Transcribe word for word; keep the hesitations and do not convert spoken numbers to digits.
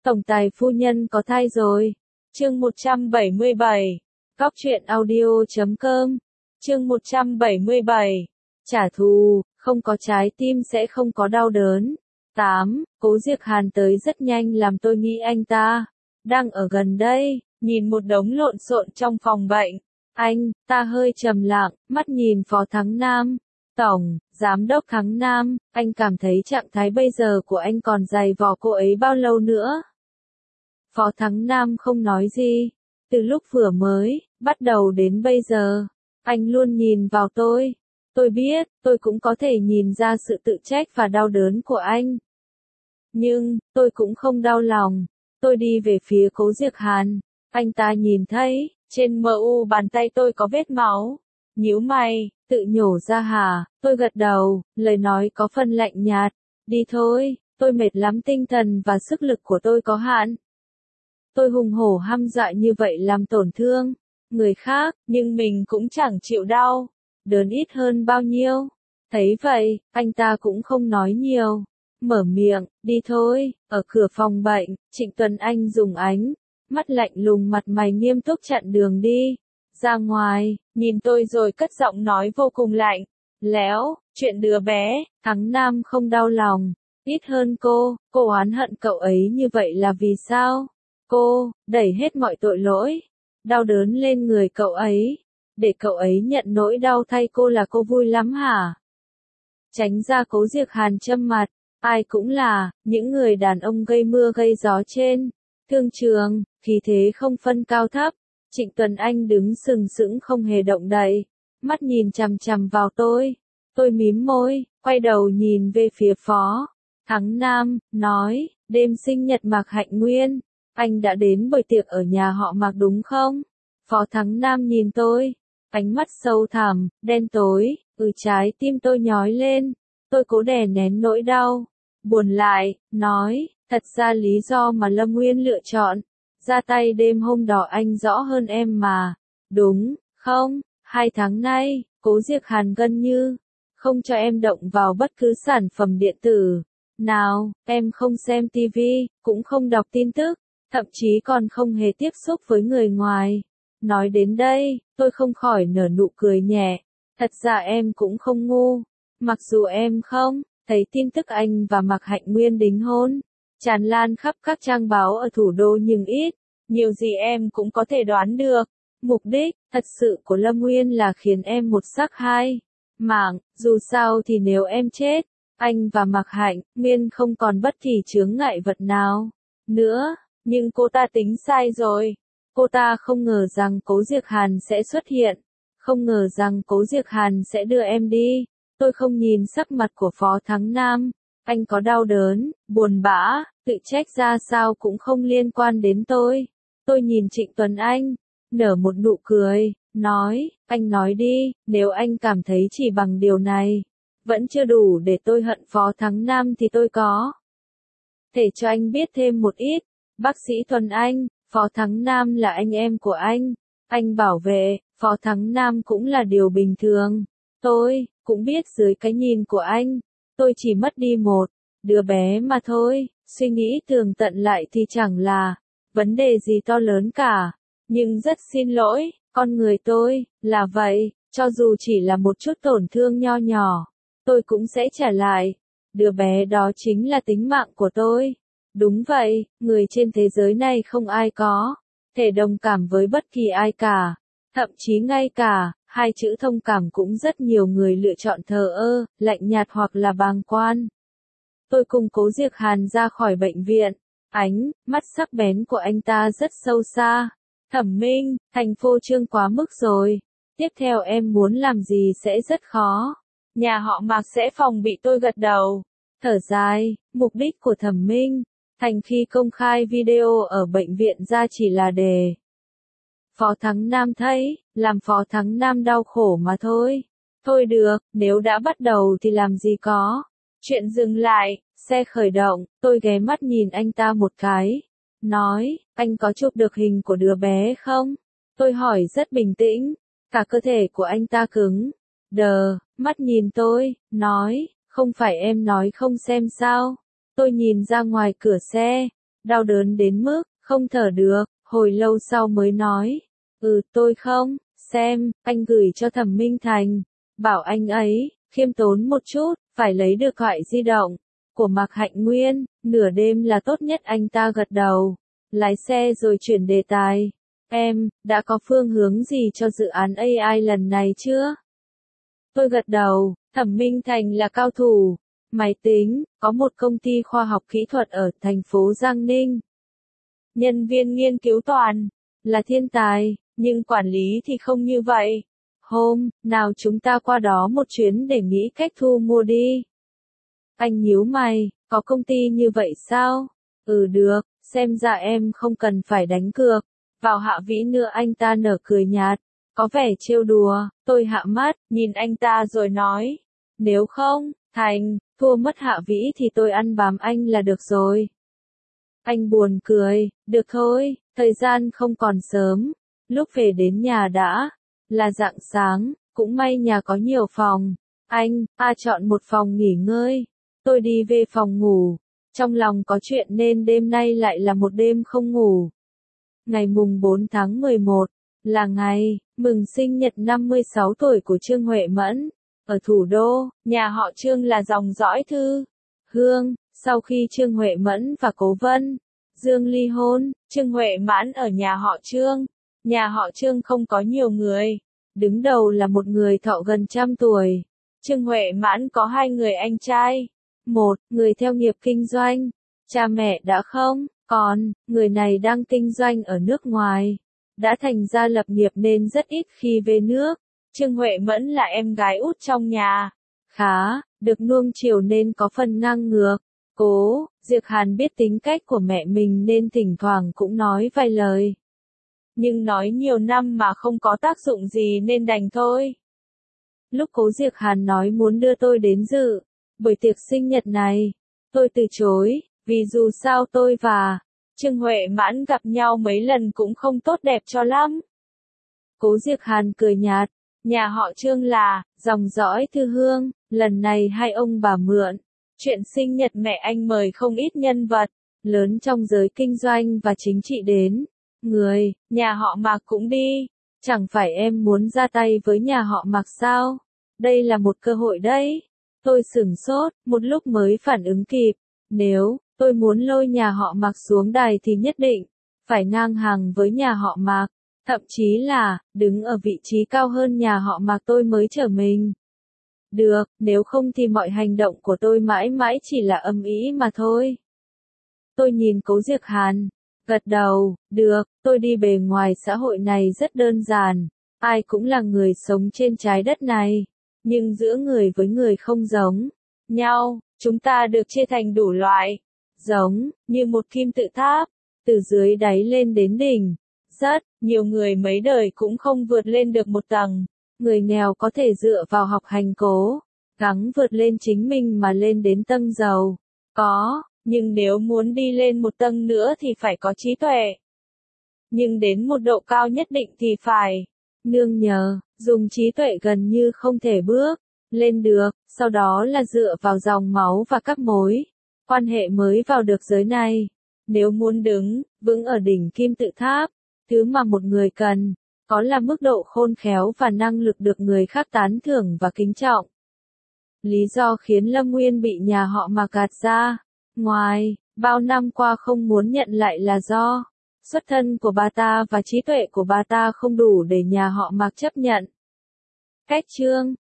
Tổng tài phu nhân có thai rồi. Chương một trăm bảy mươi bảy. Góc truyện audio chấm com. Chương một trăm bảy mươi bảy. Trả thù, không có trái tim sẽ không có đau đớn. tám. Cố Diệc Hàn tới rất nhanh làm tôi nghĩ anh ta đang ở gần đây, nhìn một đống lộn xộn trong phòng bệnh. Anh, ta hơi trầm lặng, mắt nhìn Phó Thắng Nam. Tổng, Giám đốc Thắng Nam, anh cảm thấy trạng thái bây giờ của anh còn dày vò cô ấy bao lâu nữa? Phó Thắng Nam không nói gì. Từ lúc vừa mới bắt đầu đến bây giờ, anh luôn nhìn vào tôi. Tôi biết, tôi cũng có thể nhìn ra sự tự trách và đau đớn của anh. Nhưng, tôi cũng không đau lòng. Tôi đi về phía Cố Diệc Hàn. Anh ta nhìn thấy, trên mờ u bàn tay tôi có vết máu. Nhíu mày, tự nhổ ra hả? Tôi gật đầu, lời nói có phần lạnh nhạt. Đi thôi, tôi mệt lắm, tinh thần và sức lực của tôi có hạn. Tôi hùng hổ hăm dọa như vậy làm tổn thương người khác, nhưng mình cũng chẳng chịu đau đớn ít hơn bao nhiêu. Thấy vậy, anh ta cũng không nói nhiều. Mở miệng, đi thôi. Ở cửa phòng bệnh, Trịnh Tuấn Anh dùng ánh mắt lạnh lùng, mặt mày nghiêm túc chặn đường đi ra ngoài, nhìn tôi rồi cất giọng nói vô cùng lạnh lẽo, chuyện đứa bé, Thắng Nam không đau lòng, ít hơn cô, cô oán hận cậu ấy như vậy là vì sao? Cô, đẩy hết mọi tội lỗi, đau đớn lên người cậu ấy, để cậu ấy nhận nỗi đau thay cô là cô vui lắm hả? Tránh ra. Cố Diệc Hàn châm mặt, ai cũng là, những người đàn ông gây mưa gây gió trên thương trường, khí thế không phân cao thấp. Trịnh Tuấn Anh đứng sừng sững không hề động đậy, mắt nhìn chằm chằm vào tôi. Tôi mím môi, quay đầu nhìn về phía Phó Thắng Nam, nói, đêm sinh nhật Mạc Hạnh Nguyên, anh đã đến buổi tiệc ở nhà họ Mạc đúng không? Phó Thắng Nam nhìn tôi, ánh mắt sâu thẳm, đen tối, ừ, trái tim tôi nhói lên. Tôi cố đè nén nỗi đau buồn lại, nói, thật ra lý do mà Lâm Nguyên lựa chọn ra tay đêm hôm đó anh rõ hơn em mà, đúng không? Hai tháng nay, Cố Diệc Hàn gần như không cho em động vào bất cứ sản phẩm điện tử nào, em không xem ti vi, cũng không đọc tin tức, thậm chí còn không hề tiếp xúc với người ngoài. Nói đến đây, tôi không khỏi nở nụ cười nhẹ. Thật ra em cũng không ngu. Mặc dù em không thấy tin tức anh và Mạc Hạnh Nguyên đính hôn tràn lan khắp các trang báo ở thủ đô, nhưng ít nhiều gì em cũng có thể đoán được. Mục đích thật sự của Lâm Nguyên là khiến em một sắc hai mảng. Dù sao thì nếu em chết, anh và Mạc Hạnh Nguyên không còn bất kỳ chướng ngại vật nào nữa. Nhưng cô ta tính sai rồi. Cô ta không ngờ rằng Cố Diệc Hàn sẽ xuất hiện, không ngờ rằng Cố Diệc Hàn sẽ đưa em đi. Tôi không nhìn sắc mặt của Phó Thắng Nam, anh có đau đớn, buồn bã, tự trách ra sao cũng không liên quan đến tôi. Tôi nhìn Trịnh Tuấn Anh, nở một nụ cười, nói, anh nói đi, nếu anh cảm thấy chỉ bằng điều này vẫn chưa đủ để tôi hận Phó Thắng Nam thì tôi có thể cho anh biết thêm một ít. Bác sĩ Tuấn Anh, Phó Thắng Nam là anh em của anh, anh bảo vệ Phó Thắng Nam cũng là điều bình thường. Tôi cũng biết dưới cái nhìn của anh, tôi chỉ mất đi một đứa bé mà thôi. Suy nghĩ tường tận lại thì chẳng là vấn đề gì to lớn cả. Nhưng rất xin lỗi, con người tôi là vậy, cho dù chỉ là một chút tổn thương nho nhỏ, tôi cũng sẽ trả lại. Đứa bé đó chính là tính mạng của tôi. Đúng vậy, người trên thế giới này không ai có thể đồng cảm với bất kỳ ai cả. Thậm chí ngay cả hai chữ thông cảm cũng rất nhiều người lựa chọn thờ ơ, lạnh nhạt hoặc là bàng quan. Tôi cùng Cố Diệc Hàn ra khỏi bệnh viện. Ánh mắt sắc bén của anh ta rất sâu xa. Thẩm Minh, thành phô trương quá mức rồi. Tiếp theo em muốn làm gì sẽ rất khó. Nhà họ Mạc sẽ phòng bị. Tôi gật đầu, thở dài. Mục đích của Thẩm Minh thành khi công khai video ở bệnh viện ra chỉ là để Phó Thắng Nam thấy, làm Phó Thắng Nam đau khổ mà thôi. Thôi được, nếu đã bắt đầu thì làm gì có chuyện dừng lại. Xe khởi động, tôi ghé mắt nhìn anh ta một cái, nói, anh có chụp được hình của đứa bé không? Tôi hỏi rất bình tĩnh. Cả cơ thể của anh ta cứng đờ, mắt nhìn tôi, nói, không phải em nói không xem sao? Tôi nhìn ra ngoài cửa xe, đau đớn đến mức, không thở được, hồi lâu sau mới nói, ừ tôi không, xem, anh gửi cho Thẩm Minh Thành, bảo anh ấy, khiêm tốn một chút, phải lấy được thoại di động của Mạc Hạnh Nguyên, nửa đêm là tốt nhất. Anh ta gật đầu, lái xe rồi chuyển đề tài, em, đã có phương hướng gì cho dự án a i lần này chưa? Tôi gật đầu, Thẩm Minh Thành là cao thủ máy tính, có một công ty khoa học kỹ thuật ở thành phố Giang Ninh. Nhân viên nghiên cứu toàn là thiên tài, nhưng quản lý thì không như vậy. Hôm nào chúng ta qua đó một chuyến để nghĩ cách thu mua đi. Anh nhíu mày, có công ty như vậy sao? Ừ được, xem ra em không cần phải đánh cược. Vào Hạ Vĩ nữa. Anh ta nở cười nhạt, có vẻ trêu đùa. Tôi hạ mắt, nhìn anh ta rồi nói, nếu không, Thành, thua mất Hạ Vĩ thì tôi ăn bám anh là được rồi. Anh buồn cười, được thôi, thời gian không còn sớm. Lúc về đến nhà đã là rạng sáng, cũng may nhà có nhiều phòng. Anh, a chọn một phòng nghỉ ngơi. Tôi đi về phòng ngủ, trong lòng có chuyện nên đêm nay lại là một đêm không ngủ. Ngày mùng bốn tháng mười một, là ngày mừng sinh nhật năm mươi sáu tuổi của Trương Huệ Mẫn. Ở thủ đô, nhà họ Trương là dòng dõi Thư Hương. Sau khi Trương Huệ Mẫn và Cố Vân Dương ly hôn, Trương Huệ Mãn ở nhà họ Trương. Nhà họ Trương không có nhiều người, đứng đầu là một người thọ gần trăm tuổi. Trương Huệ Mãn có hai người anh trai. Một, người theo nghiệp kinh doanh, cha mẹ đã không còn, người này đang kinh doanh ở nước ngoài, đã thành ra lập nghiệp nên rất ít khi về nước. Trương Huệ Mẫn là em gái út trong nhà, khá được nuông chiều nên có phần ngang ngược. Cố Diệc Hàn biết tính cách của mẹ mình nên thỉnh thoảng cũng nói vài lời. Nhưng nói nhiều năm mà không có tác dụng gì nên đành thôi. Lúc Cố Diệc Hàn nói muốn đưa tôi đến dự buổi tiệc sinh nhật này, tôi từ chối, vì dù sao tôi và Trương Huệ Mãn gặp nhau mấy lần cũng không tốt đẹp cho lắm. Cố Diệc Hàn cười nhạt, nhà họ Trương là dòng dõi Thư Hương, lần này hai ông bà mượn chuyện sinh nhật mẹ anh mời không ít nhân vật lớn trong giới kinh doanh và chính trị đến. Người nhà họ Mạc cũng đi, chẳng phải em muốn ra tay với nhà họ Mạc sao? Đây là một cơ hội đấy. Tôi sửng sốt, một lúc mới phản ứng kịp. Nếu tôi muốn lôi nhà họ Mạc xuống đài thì nhất định phải ngang hàng với nhà họ Mạc, thậm chí là đứng ở vị trí cao hơn nhà họ Mạc tôi mới trở mình. Được, nếu không thì mọi hành động của tôi mãi mãi chỉ là âm ý mà thôi. Tôi nhìn Cố Diệc Hàn, gật đầu, được, tôi đi bề ngoài xã hội này rất đơn giản, ai cũng là người sống trên trái đất này, nhưng giữa người với người không giống nhau, chúng ta được chia thành đủ loại, giống như một kim tự tháp, từ dưới đáy lên đến đỉnh. Rất nhiều người mấy đời cũng không vượt lên được một tầng. Người nghèo có thể dựa vào học hành cố gắng vượt lên chính mình mà lên đến tầng giàu có, nhưng nếu muốn đi lên một tầng nữa thì phải có trí tuệ. Nhưng đến một độ cao nhất định thì phải nương nhờ, dùng trí tuệ gần như không thể bước lên được, sau đó là dựa vào dòng máu và các mối quan hệ mới vào được giới này. Nếu muốn đứng vững ở đỉnh kim tự tháp, thứ mà một người cần có là mức độ khôn khéo và năng lực được người khác tán thưởng và kính trọng. Lý do khiến Lâm Nguyên bị nhà họ Mạc gạt ra ngoài bao năm qua không muốn nhận lại là do xuất thân của bà ta và trí tuệ của bà ta không đủ để nhà họ Mạc chấp nhận. Cách Trương